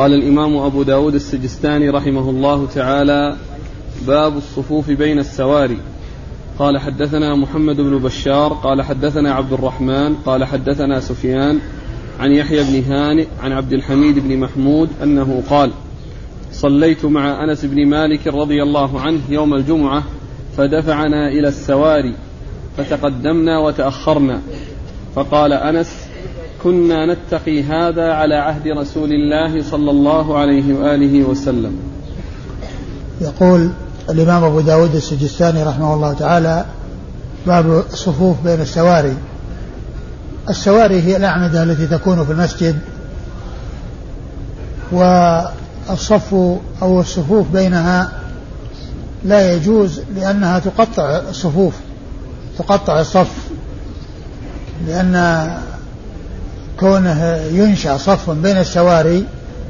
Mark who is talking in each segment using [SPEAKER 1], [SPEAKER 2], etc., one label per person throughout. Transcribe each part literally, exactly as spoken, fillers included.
[SPEAKER 1] قال الإمام أبو داود السجستاني رحمه الله تعالى: باب الصفوف بين السواري. قال حدثنا محمد بن بشار قال حدثنا عبد الرحمن قال حدثنا سفيان عن يحيى بن هانئ عن عبد الحميد بن محمود أنه قال: صليت مع أنس بن مالك رضي الله عنه يوم الجمعة فدفعنا إلى السواري فتقدمنا وتأخرنا، فقال أنس: كنا نتقي هذا على عهد رسول الله صلى الله عليه وآله وسلم.
[SPEAKER 2] يقول الإمام أبو داود السجستاني رحمه الله تعالى: باب الصفوف بين السواري. السواري هي الأعمدة التي تكون في المسجد، والصف أو الصفوف بينها لا يجوز لأنها تقطع الصفوف، تقطع الصف، لأن كونه ينشأ صف بين السواري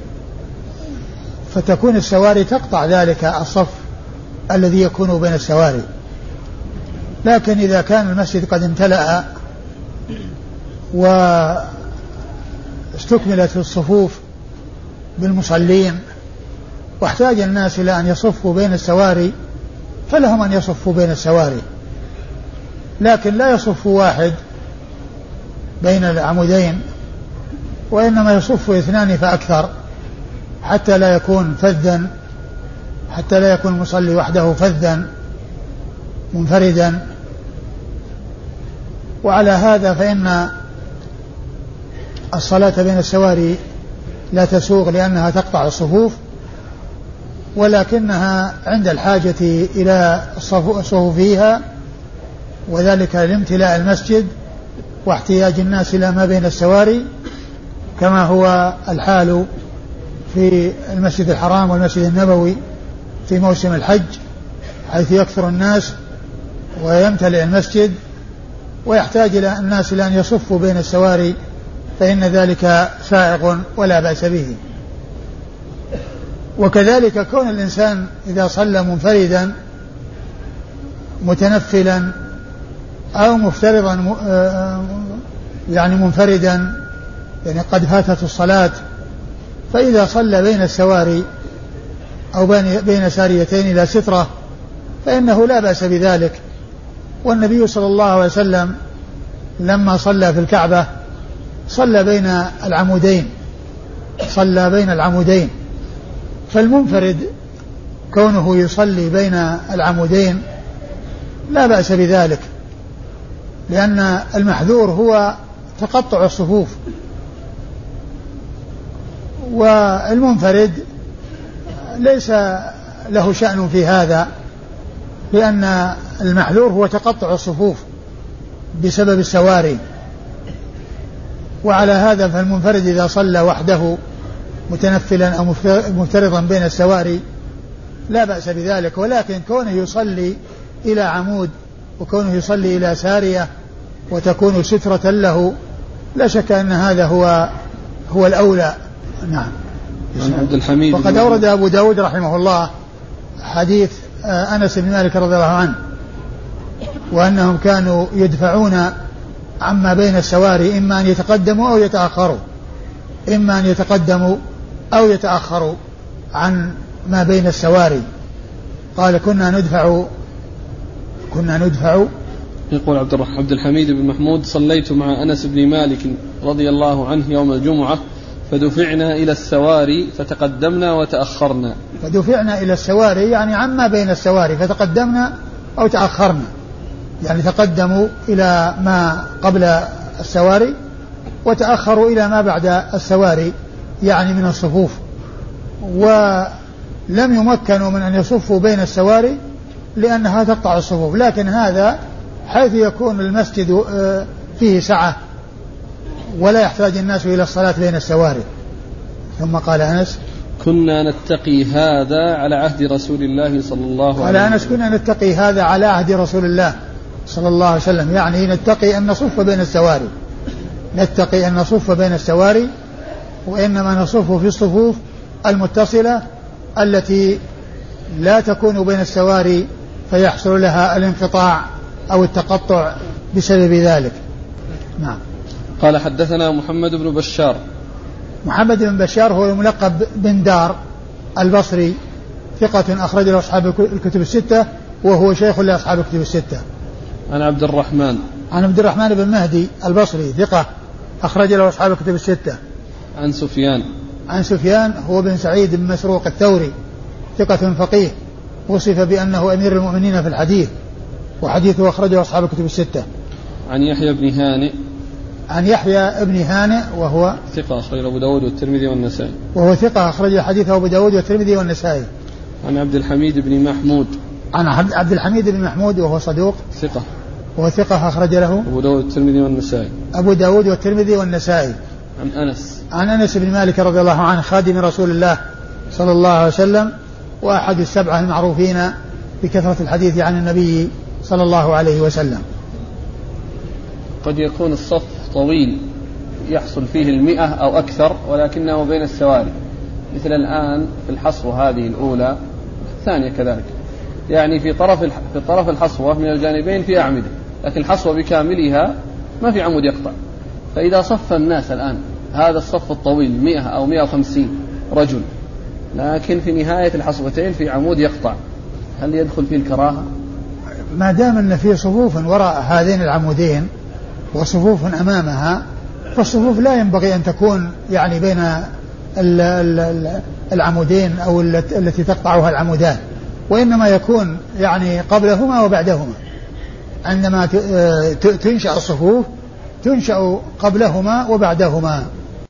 [SPEAKER 2] فتكون السواري تقطع ذلك الصف الذي يكون بين السواري. لكن إذا كان المسجد قد امتلأ واستكملت الصفوف بالمصلين واحتاج الناس إلى أن يصفوا بين السواري فلهم أن يصفوا بين السواري، لكن لا يصف واحد بين العمودين، وإنما يصف اثنان فأكثر حتى لا يكون فذا، حتى لا يكون المصلي وحده فذا منفردا. وعلى هذا فإن الصلاة بين السواري لا تسوغ لأنها تقطع الصفوف، ولكنها عند الحاجة إلى الصفوف فيها، وذلك لامتلاء المسجد واحتياج الناس إلى ما بين السواري، كما هو الحال في المسجد الحرام والمسجد النبوي في موسم الحج، حيث يكثر الناس ويمتلئ المسجد ويحتاج إلى الناس إلى أن يصفوا بين السواري، فإن ذلك سائغ ولا بأس به. وكذلك كون الإنسان إذا صلى منفردا متنفلا أو مفترضا يعني منفردا، يعني قد فاتت الصلاة، فإذا صلى بين السواري أو بين ساريتين إلى سترة فإنه لا بأس بذلك. والنبي صلى الله عليه وسلم لما صلى في الكعبة صلى بين العمودين، صلى بين العمودين، فالمنفرد كونه يصلي بين العمودين لا بأس بذلك، لأن المحذور هو تقطع الصفوف، والمنفرد ليس له شأن في هذا، لأن المحذور هو تقطع الصفوف بسبب السواري. وعلى هذا فالمنفرد إذا صلى وحده متنفلا أو مفترضا بين السواري لا بأس بذلك، ولكن كونه يصلي إلى عمود وكونه يصلي إلى سارية وتكون سترة له لا شك أن هذا هو هو الأولى. نعم.
[SPEAKER 1] عبد الحميد
[SPEAKER 2] وقد أورد أبو داود رحمه الله حديث أنس بن مالك رضي الله عنه، وأنهم كانوا يدفعون عما بين السواري إما أن يتقدموا أو يتأخروا، إما أن يتقدموا أو يتأخروا عن ما بين السواري. قال كنا ندفع كنا ندفع
[SPEAKER 1] يقول عبد عبد الحميد بن محمود: صليت مع أنس بن مالك رضي الله عنه يوم الجمعة فدفعنا إلى السواري فتقدمنا وتأخرنا.
[SPEAKER 2] فدفعنا إلى السواري يعني عما بين السواري، فتقدمنا أو تأخرنا، يعني تقدموا إلى ما قبل السواري وتأخروا إلى ما بعد السواري يعني من الصفوف، ولم يمكنوا من أن يصفوا بين السواري لأنها تقطع الصفوف. لكن هذا حيث يكون المسجد فيه سعة ولا يحتاج الناس إلى الصلاة بين السواري. ثم قال أنس:
[SPEAKER 1] كنا نتقي هذا على عهد رسول الله صلى الله عليه وسلم.
[SPEAKER 2] قال أنس: كنا نتقي هذا على عهد رسول الله صلى الله عليه وسلم، يعني نتقي أن نصف بين السواري، نتقي أن نصف بين السواري، وإنما نصف في الصفوف المتصلة التي لا تكون بين السواري فيحصل لها الانقطاع أو التقطع بسبب ذلك. نعم.
[SPEAKER 1] قال حدثنا محمد بن بشار
[SPEAKER 2] محمد بن بشار هو الملقب بن دار البصري، ثقة أخرج له أصحاب الكتب الستة، وهو شيخ لأصحاب الكتب الستة.
[SPEAKER 1] عن عبد الرحمن
[SPEAKER 2] عن عبد الرحمن بن مهدي البصري، ثقة أخرج له أصحاب الكتب الستة.
[SPEAKER 1] عن سفيان
[SPEAKER 2] عن سفيان هو بن سعيد بن مسروق الثوري، ثقة فقيه، وصف بأنه أمير المؤمنين في الحديث، وحديثه أخرجه أصحاب الكتب الستة.
[SPEAKER 1] عن يحيى بن هانئ
[SPEAKER 2] عن يحيى بن هانئ وهو
[SPEAKER 1] ثقة أخرجه أبو داود والترمذي والنسائي.
[SPEAKER 2] وهو ثقة أخرج حديثه أبو داود والترمذي والنسائي.
[SPEAKER 1] عن عبد الحميد بن محمود
[SPEAKER 2] عن عبد الحميد بن محمود وهو صدوق،
[SPEAKER 1] ثقة
[SPEAKER 2] وهو ثقة أخرج له
[SPEAKER 1] أبو داود والترمذي والنسائي.
[SPEAKER 2] أبو داود والترمذي والنسائي.
[SPEAKER 1] عن أنس
[SPEAKER 2] عن أنس بن مالك رضي الله عنه خادم رسول الله صلى الله عليه وسلم، وأحد السبعة المعروفين بكثرة الحديث عن النبي صلى الله عليه وسلم.
[SPEAKER 1] قد يكون الصف طويل يحصل فيه المئة أو أكثر، ولكنه بين السواري، مثل الآن في الحصوة هذه الأولى، الثانية كذلك، يعني في طرف في طرف الحصوة من الجانبين في أعمدة، لكن الحصوة بكاملها ما في عمود يقطع. فإذا صف الناس الآن هذا الصف الطويل مئة أو مئة وخمسين رجل، لكن في نهاية الحصوتين في عمود يقطع، هل يدخل فيه الكراهة؟
[SPEAKER 2] ما دام أن في صفوف وراء هذين العمودين وصفوف أمامها، فالصفوف لا ينبغي أن تكون يعني بين العمودين أو التي تقطعها العمودان، وإنما يكون يعني قبلهما وبعدهما. عندما تنشأ الصفوف تنشأ قبلهما وبعدهما.